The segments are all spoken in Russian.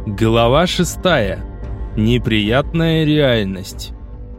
Глава 6. Неприятная реальность.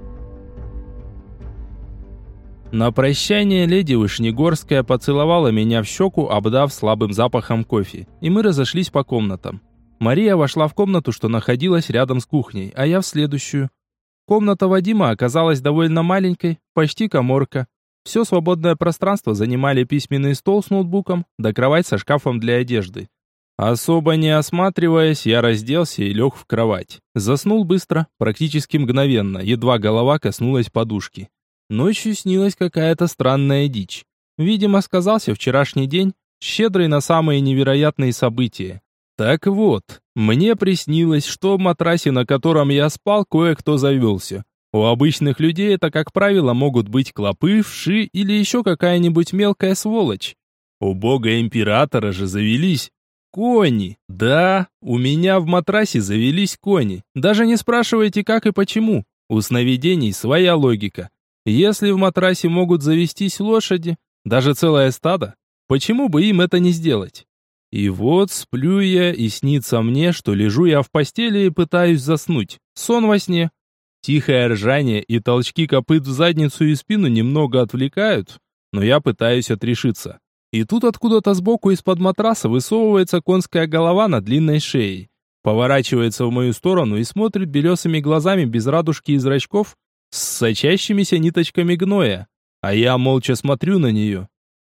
На прощание леди Вышнегорская поцеловала меня в щеку, обдав слабым запахом кофе, и мы разошлись по комнатам. Мария вошла в комнату, что находилась рядом с кухней, а я в следующую. Комната Вадима оказалась довольно маленькой, почти каморка. Все свободное пространство занимали письменный стол с ноутбуком, да кровать со шкафом для одежды. Особо не осматриваясь, я разделся и лег в кровать. Заснул быстро, практически мгновенно, едва голова коснулась подушки. Ночью снилась какая-то странная дичь. Видимо, сказался вчерашний день, щедрый на самые невероятные события. Так вот, мне приснилось, что в матрасе, на котором я спал, кое-кто завелся. У обычных людей это, как правило, могут быть клопы, вши или еще какая-нибудь мелкая сволочь. У бога-императора же завелись кони. Да, у меня в матрасе завелись кони. Даже не спрашивайте, как и почему. У сновидений своя логика. Если в матрасе могут завестись лошади, даже целое стадо, почему бы им это не сделать? И вот сплю я, и снится мне, что лежу я в постели и пытаюсь заснуть. Сон во сне. Тихое ржание и толчки копыт в задницу и спину немного отвлекают, но я пытаюсь отрешиться. И тут откуда-то сбоку из-под матраса высовывается конская голова на длинной шее. Поворачивается в мою сторону и смотрит белесыми глазами без радужки и зрачков с сочащимися ниточками гноя. А я молча смотрю на нее.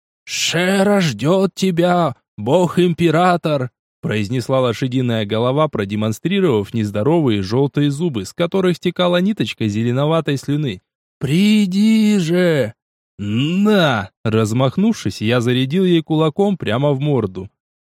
«Шера ждет тебя, бог-император!» произнесла лошадиная голова, продемонстрировав нездоровые желтые зубы, с которых стекала ниточка зеленоватой слюны. «Приди же!» «На!» Размахнувшись, я зарядил ей кулаком прямо в морду.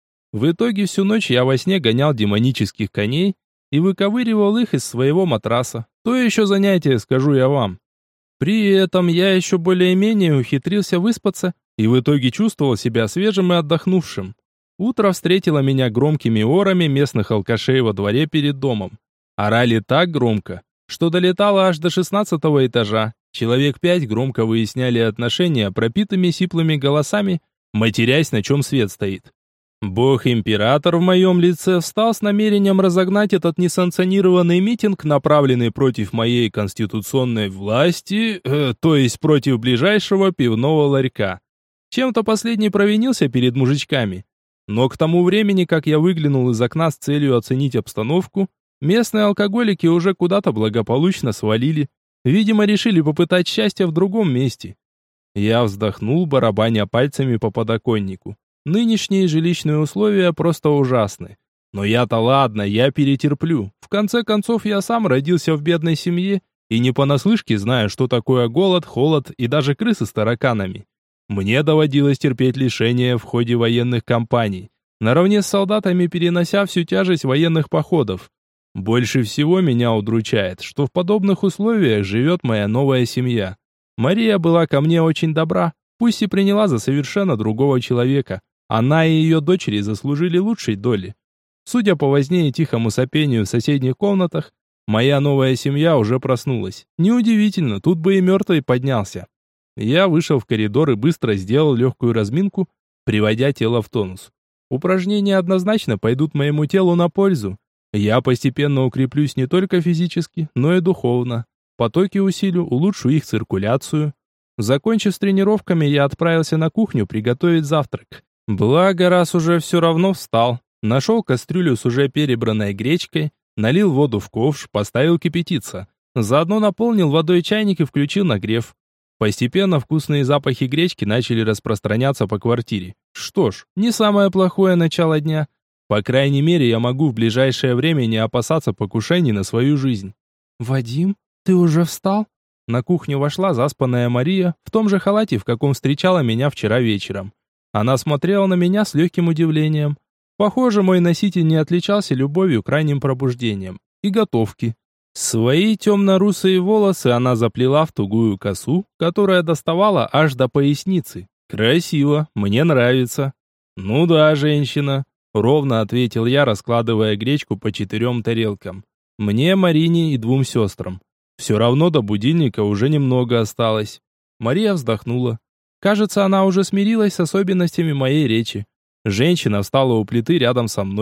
В итоге всю ночь я во сне гонял демонических коней и выковыривал их из своего матраса. То еще занятие, скажу я вам. При этом я еще более-менее ухитрился выспаться и в итоге чувствовал себя свежим и отдохнувшим. Утро встретило меня громкими орами местных алкашей во дворе перед домом. Орали так громко, что долетало аж до 16-го этажа. Человек 5 громко выясняли отношения пропитыми сиплыми голосами, матерясь, на чем свет стоит. Бог-император в моем лице встал с намерением разогнать этот несанкционированный митинг, направленный против моей конституционной власти, то есть против ближайшего пивного ларька. Чем-то последний провинился перед мужичками. Но к тому времени, как я выглянул из окна с целью оценить обстановку, местные алкоголики уже куда-то благополучно свалили. Видимо, решили попытать счастье в другом месте. Я вздохнул, барабаня пальцами по подоконнику. Нынешние жилищные условия просто ужасны. Но я-то ладно, я перетерплю. В конце концов, я сам родился в бедной семье и не понаслышке знаю, что такое голод, холод и даже крысы с тараканами. Мне доводилось терпеть лишения в ходе военных кампаний, наравне с солдатами перенося всю тяжесть военных походов. Больше всего меня удручает, что в подобных условиях живет моя новая семья. Мария была ко мне очень добра, пусть и приняла за совершенно другого человека. Она и ее дочери заслужили лучшей доли. Судя по возне и тихому сопению в соседних комнатах, моя новая семья уже проснулась. Неудивительно, тут бы и мертвый поднялся. Я вышел в коридор и быстро сделал легкую разминку, приводя тело в тонус. Упражнения однозначно пойдут моему телу на пользу. Я постепенно укреплюсь не только физически, но и духовно. Потоки усилю, улучшу их циркуляцию. Закончив с тренировками, я отправился на кухню приготовить завтрак. Благо, раз уже все равно встал. Нашел кастрюлю с уже перебранной гречкой, налил воду в ковш, поставил кипятиться. Заодно наполнил водой чайник и включил нагрев. Постепенно вкусные запахи гречки начали распространяться по квартире. Что ж, не самое плохое начало дня. По крайней мере, я могу в ближайшее время не опасаться покушений на свою жизнь. «Вадим, ты уже встал?» На кухню вошла заспанная Мария, в том же халате, в каком встречала меня вчера вечером. Она смотрела на меня с легким удивлением. Похоже, мой носитель не отличался любовью к ранним пробуждениям и готовке. Свои темно-русые волосы она заплела в тугую косу, которая доставала аж до поясницы. Красиво, мне нравится. «Ну да, женщина», — ровно ответил я, раскладывая гречку по 4 тарелкам. «Мне, Марине и 2 сестрам. Все равно до будильника уже немного осталось». Мария вздохнула. Кажется, она уже смирилась с особенностями моей речи. Женщина встала у плиты рядом со мной,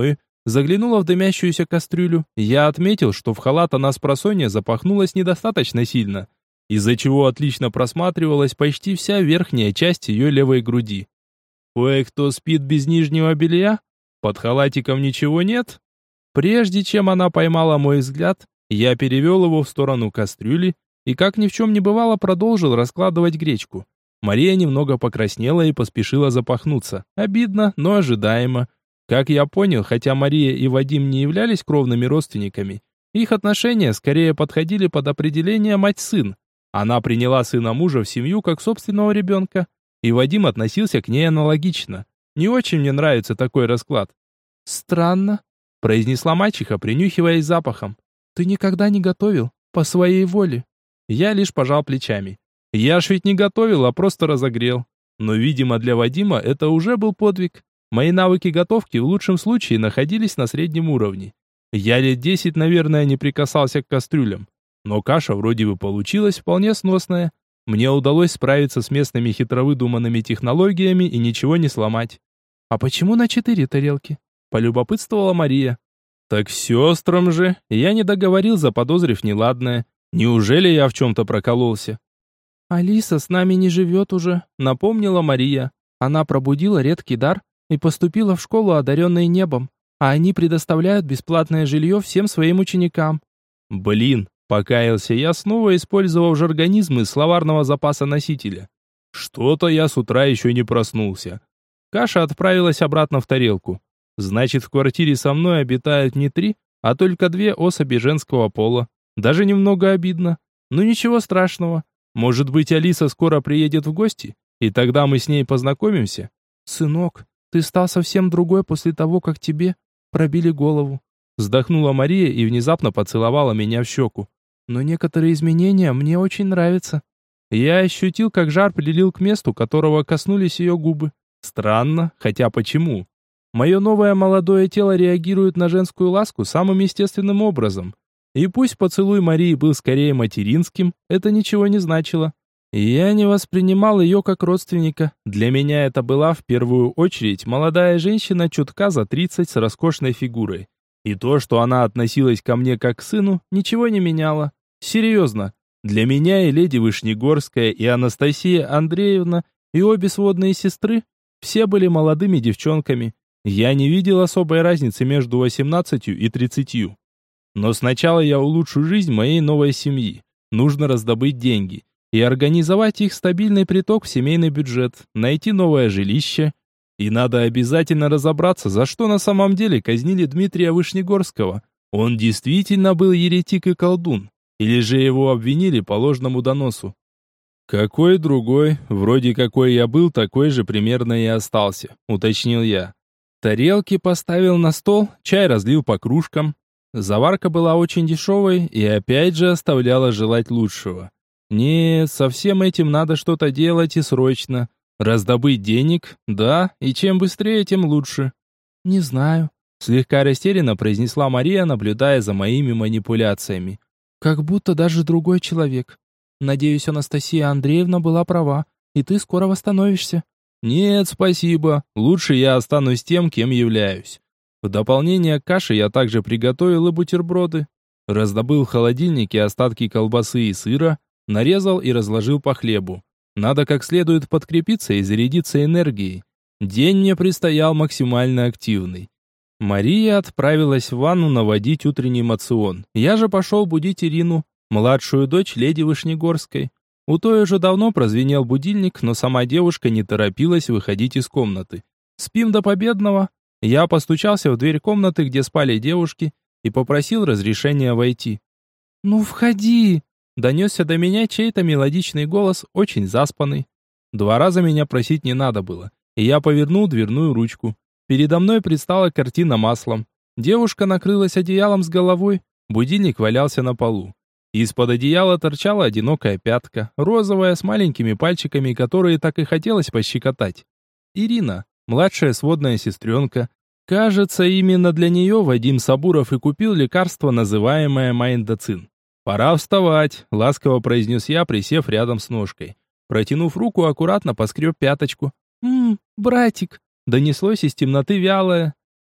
Заглянула в дымящуюся кастрюлю. Я отметил, что в халат она спросонья запахнулась недостаточно сильно, из-за чего отлично просматривалась почти вся верхняя часть ее левой груди. Кое-кто спит без нижнего белья? Под халатиком ничего нет? Прежде чем она поймала мой взгляд, я перевел его в сторону кастрюли и, как ни в чем не бывало, продолжил раскладывать гречку. Мария немного покраснела и поспешила запахнуться. Обидно, но ожидаемо. Как я понял, хотя Мария и Вадим не являлись кровными родственниками, их отношения скорее подходили под определение мать-сын. Она приняла сына мужа в семью как собственного ребенка, и Вадим относился к ней аналогично. Не очень мне нравится такой расклад. «Странно», — произнесла мачеха, принюхиваясь запахом. «Ты никогда не готовил? По своей воле?» Я лишь пожал плечами. Я ж ведь не готовил, а просто разогрел. Но, видимо, для Вадима это уже был подвиг. Мои навыки готовки в лучшем случае находились на среднем уровне. Я лет 10, наверное, не прикасался к кастрюлям. Но каша вроде бы получилась вполне сносная. Мне удалось справиться с местными хитровыдуманными технологиями и ничего не сломать. «А почему на 4 тарелки?» – полюбопытствовала Мария. «Так сестрам же!» Я не договорил, заподозрив неладное. Неужели я в чем-то прокололся? «Алиса с нами не живет уже», — напомнила Мария. «Она пробудила редкий дар и поступила в школу, одаренной небом, а они предоставляют бесплатное жилье всем своим ученикам». «Блин», — покаялся я, снова использовав жаргонизм из словарного запаса носителя. «Что-то я с утра еще не проснулся». Каша отправилась обратно в тарелку. «Значит, в квартире со мной обитают не 3, а только 2 особи женского пола. Даже немного обидно. Но ничего страшного. Может быть, Алиса скоро приедет в гости, и тогда мы с ней познакомимся?» «Сынок, ты стал совсем другой после того, как тебе пробили голову», вздохнула Мария и внезапно поцеловала меня в щеку. «Но некоторые изменения мне очень нравятся». Я ощутил, как жар прилил к месту, которого коснулись ее губы. Странно, хотя почему? Мое новое молодое тело реагирует на женскую ласку самым естественным образом. И пусть поцелуй Марии был скорее материнским, это ничего не значило. Я не воспринимал ее как родственника. Для меня это была в первую очередь молодая женщина чутка за 30 с роскошной фигурой. И то, что она относилась ко мне как к сыну, ничего не меняло. Серьезно, для меня и леди Вышнегорская, и Анастасия Андреевна, и обе сводные сестры, все были молодыми девчонками. Я не видел особой разницы между 18 и 30. Но сначала я улучшу жизнь моей новой семьи. Нужно раздобыть деньги и организовать их стабильный приток в семейный бюджет, найти новое жилище. И надо обязательно разобраться, за что на самом деле казнили Дмитрия Вышнегорского. Он действительно был еретик и колдун, или же его обвинили по ложному доносу? «Какой другой, вроде какой я был, такой же примерно и остался», уточнил я. Тарелки поставил на стол, чай разлил по кружкам. Заварка была очень дешевой и опять же оставляла желать лучшего. Нет, со всем этим надо что-то делать и срочно. Раздобыть денег, да, и чем быстрее, тем лучше. «Не знаю», — слегка растерянно произнесла Мария, наблюдая за моими манипуляциями. «Как будто даже другой человек. Надеюсь, Анастасия Андреевна была права, и ты скоро восстановишься». «Нет, спасибо. Лучше я останусь тем, кем являюсь». В дополнение к каше я также приготовил и бутерброды. Раздобыл в холодильнике остатки колбасы и сыра, нарезал и разложил по хлебу. Надо как следует подкрепиться и зарядиться энергией. День мне предстоял максимально активный. Мария отправилась в ванну наводить утренний моцион. Я же пошел будить Ирину, младшую дочь леди Вышнегорской. У той уже давно прозвенел будильник, но сама девушка не торопилась выходить из комнаты. «Спим до победного». Я постучался в дверь комнаты, где спали девушки, и попросил разрешения войти. «Ну, входи!» — донесся до меня чей-то мелодичный голос, очень заспанный. 2 раза меня просить не надо было, и я повернул дверную ручку. Передо мной предстала картина маслом. Девушка накрылась одеялом с головой, будильник валялся на полу. Из-под одеяла торчала одинокая пятка, розовая, с маленькими пальчиками, которые так и хотелось пощекотать. Ирина, младшая сводная сестренка. Кажется, именно для нее Вадим Сабуров и купил лекарство, называемое майндоцин. «Пора вставать», — ласково произнес я, присев рядом с ножкой. Протянув руку, аккуратно поскреб пяточку. Братик», — донеслось из темноты вялое.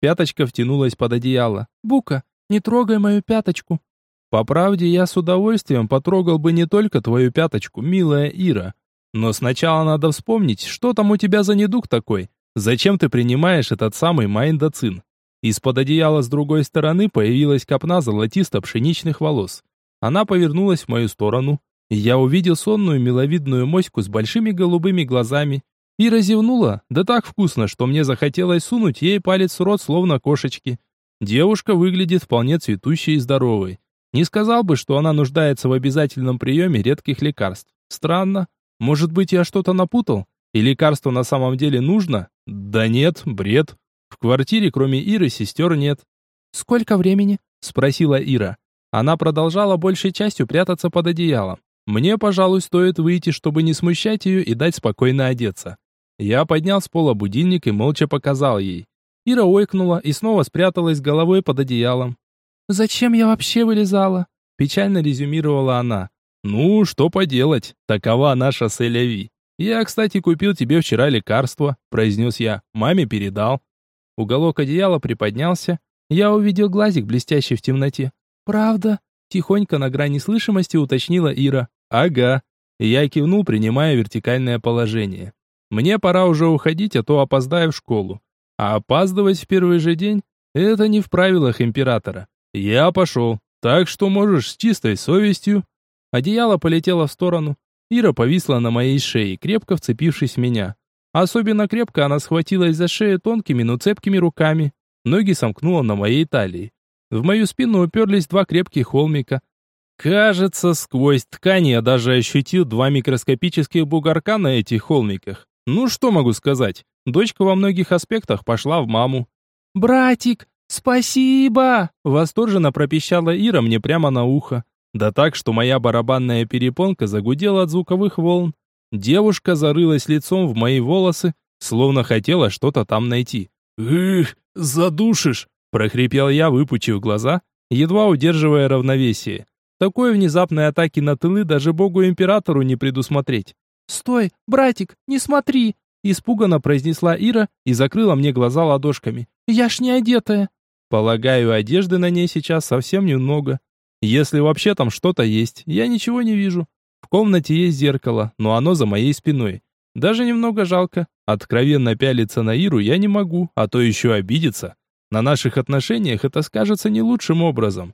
Пяточка втянулась под одеяло. «Бука, не трогай мою пяточку». По правде, я с удовольствием потрогал бы не только твою пяточку, милая Ира. Но сначала надо вспомнить, что там у тебя за недуг такой. Зачем ты принимаешь этот самый майндоцин? Из-под одеяла с другой стороны появилась копна золотисто-пшеничных волос. Она повернулась в мою сторону, и я увидел сонную миловидную моську с большими голубыми глазами. Ира зевнула, да так вкусно, что мне захотелось сунуть ей палец в рот, словно кошечки. Девушка выглядит вполне цветущей и здоровой. Не сказал бы, что она нуждается в обязательном приеме редких лекарств. Странно. Может быть, я что-то напутал? И лекарство на самом деле нужно? Да нет, бред. В квартире, кроме Иры, сестер нет. «Сколько времени?» – спросила Ира. Она продолжала большей частью прятаться под одеялом. Мне, пожалуй, стоит выйти, чтобы не смущать ее и дать спокойно одеться. Я поднял с пола будильник и молча показал ей. Ира ойкнула и снова спряталась головой под одеялом. «Зачем я вообще вылезала?» – печально резюмировала она. «Ну, что поделать, такова наша селяви. Я, кстати, купил тебе вчера лекарство», – произнес я. «Маме передал». Уголок одеяла приподнялся. Я увидел глазик, блестящий в темноте. «Правда?» – тихонько на грани слышимости уточнила Ира. «Ага». Я кивнул, принимая вертикальное положение. «Мне пора уже уходить, а то опоздаю в школу. А опаздывать в первый же день – это не в правилах императора. Я пошел, так что можешь с чистой совестью». Одеяло полетело в сторону. Ира повисла на моей шее, крепко вцепившись в меня. Особенно крепко она схватилась за шею тонкими, но цепкими руками. Ноги сомкнула на моей талии. В мою спину уперлись два крепких холмика. Кажется, сквозь ткань я даже ощутил два микроскопических бугорка на этих холмиках. Ну что могу сказать? Дочка во многих аспектах пошла в маму. «Братик, спасибо!» Восторженно пропищала Ира мне прямо на ухо. Да так, что моя барабанная перепонка загудела от звуковых волн. Девушка зарылась лицом в мои волосы, словно хотела что-то там найти. «Эх, задушишь!» – прохрипел я, выпучив глаза, едва удерживая равновесие. Такой внезапной атаки на тылы даже богу-императору не предусмотреть. «Стой, братик, не смотри!» – испуганно произнесла Ира и закрыла мне глаза ладошками. «Я ж не одетая!» Полагаю, одежды на ней сейчас совсем немного. Если вообще там что-то есть, я ничего не вижу. В комнате есть зеркало, но оно за моей спиной. Даже немного жалко. Откровенно пялиться на Иру я не могу, а то еще обидеться. На наших отношениях это скажется не лучшим образом.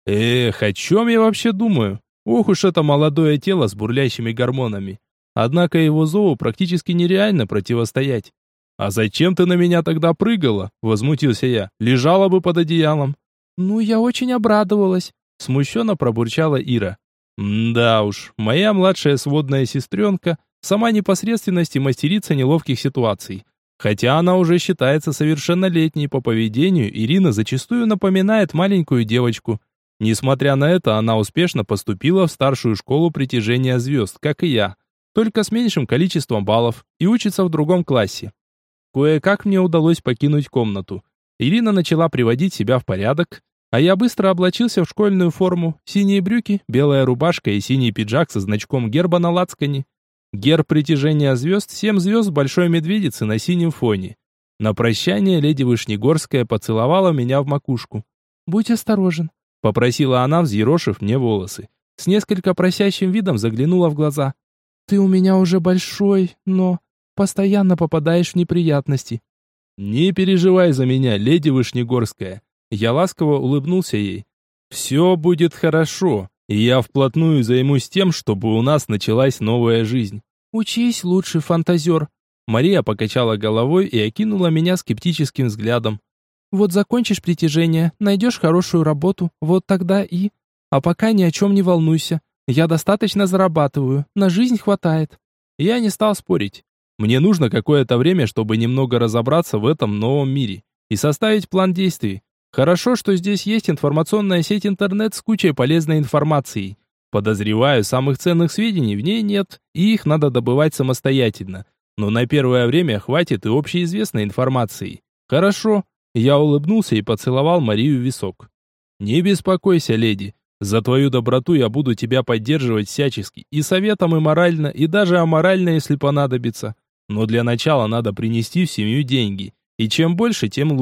Эх, о чем я вообще думаю? Ох уж это молодое тело с бурлящими гормонами. Однако его зову практически нереально противостоять. «А зачем ты на меня тогда прыгала?» – возмутился я. «Лежала бы под одеялом». «Ну, я очень обрадовалась», – смущенно пробурчала Ира. Да уж, моя младшая сводная сестренка сама непосредственность и мастерица неловких ситуаций. Хотя она уже считается совершеннолетней по поведению, Ирина зачастую напоминает маленькую девочку. Несмотря на это, она успешно поступила в старшую школу притяжения звезд, как и я, только с меньшим количеством баллов, и учится в другом классе. Кое-как мне удалось покинуть комнату. Ирина начала приводить себя в порядок, а я быстро облачился в школьную форму, синие брюки, белая рубашка и синий пиджак со значком герба на лацкане. Герб притяжения звезд, 7 звезд большой медведицы на синем фоне. На прощание леди Вышнегорская поцеловала меня в макушку. «Будь осторожен», — попросила она, взъерошив мне волосы. С несколько просящим видом заглянула в глаза. «Ты у меня уже большой, но постоянно попадаешь в неприятности». «Не переживай за меня, леди Вышнегорская». Я ласково улыбнулся ей. «Все будет хорошо, и я вплотную займусь тем, чтобы у нас началась новая жизнь». «Учись лучше, фантазер». Мария покачала головой и окинула меня скептическим взглядом. «Вот закончишь притяжение, найдешь хорошую работу, вот тогда и... А пока ни о чем не волнуйся. Я достаточно зарабатываю, на жизнь хватает». Я не стал спорить. Мне нужно какое-то время, чтобы немного разобраться в этом новом мире и составить план действий. Хорошо, что здесь есть информационная сеть интернет с кучей полезной информации. Подозреваю, самых ценных сведений в ней нет, и их надо добывать самостоятельно. Но на первое время хватит и общеизвестной информации. Хорошо. Я улыбнулся и поцеловал Марию в висок. Не беспокойся, леди. За твою доброту я буду тебя поддерживать всячески. И советом, и морально, и даже аморально, если понадобится. Но для начала надо принести в семью деньги. И чем больше, тем лучше.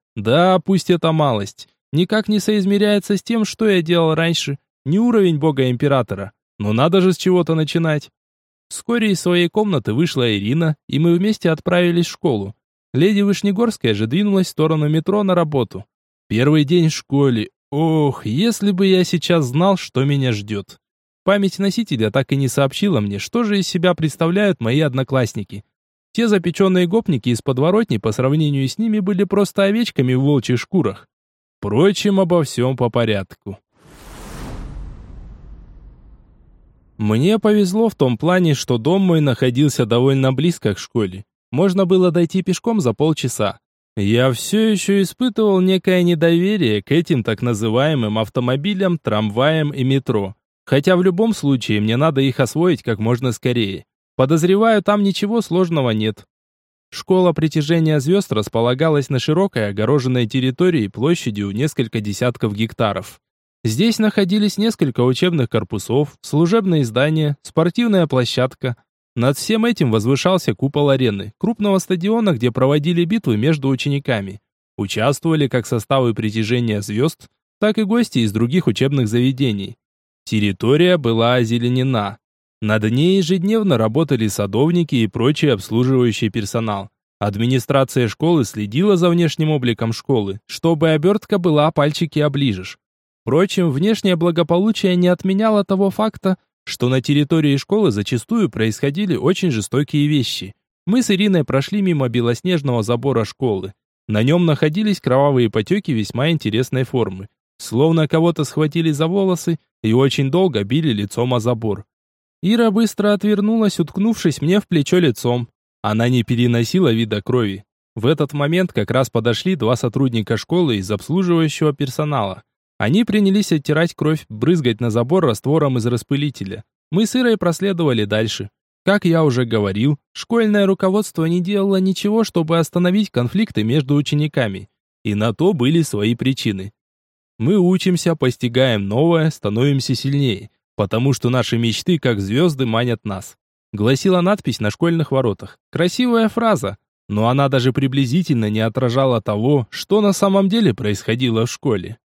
Да, пусть это малость. Никак не соизмеряется с тем, что я делал раньше. Не уровень бога-императора. Но надо же с чего-то начинать. Вскоре из своей комнаты вышла Ирина, и мы вместе отправились в школу. Леди Вышнегорская же двинулась в сторону метро на работу. Первый день в школе. Ох, если бы я сейчас знал, что меня ждет. Память носителя так и не сообщила мне, что же из себя представляют мои одноклассники. Те запеченные гопники из подворотни по сравнению с ними были просто овечками в волчьих шкурах. Впрочем, обо всем по порядку. Мне повезло в том плане, что дом мой находился довольно близко к школе. Можно было дойти пешком за полчаса. Я все еще испытывал некое недоверие к этим так называемым автомобилям, трамваям и метро. Хотя в любом случае мне надо их освоить как можно скорее. Подозреваю, там ничего сложного нет. Школа притяжения звезд располагалась на широкой огороженной территории площадью несколько десятков гектаров. Здесь находились несколько учебных корпусов, служебные здания, спортивная площадка. Над всем этим возвышался купол арены, крупного стадиона, где проводили битвы между учениками. Участвовали как составы притяжения звезд, так и гости из других учебных заведений. Территория была озеленена. Над ней ежедневно работали садовники и прочий обслуживающий персонал. Администрация школы следила за внешним обликом школы, чтобы обертка была пальчики оближешь. Впрочем, внешнее благополучие не отменяло того факта, что на территории школы зачастую происходили очень жестокие вещи. Мы с Ириной прошли мимо белоснежного забора школы. На нем находились кровавые потеки весьма интересной формы. Словно кого-то схватили за волосы и очень долго били лицом о забор. Ира быстро отвернулась, уткнувшись мне в плечо лицом. Она не переносила вида крови. В этот момент как раз подошли два сотрудника школы из обслуживающего персонала. Они принялись оттирать кровь, брызгать на забор раствором из распылителя. Мы с Ирой проследовали дальше. Как я уже говорил, школьное руководство не делало ничего, чтобы остановить конфликты между учениками. И на то были свои причины. Мы учимся, постигаем новое, становимся сильнее, потому что наши мечты, как звезды, манят нас. Гласила надпись на школьных воротах. Красивая фраза, но она даже приблизительно не отражала того, что на самом деле происходило в школе.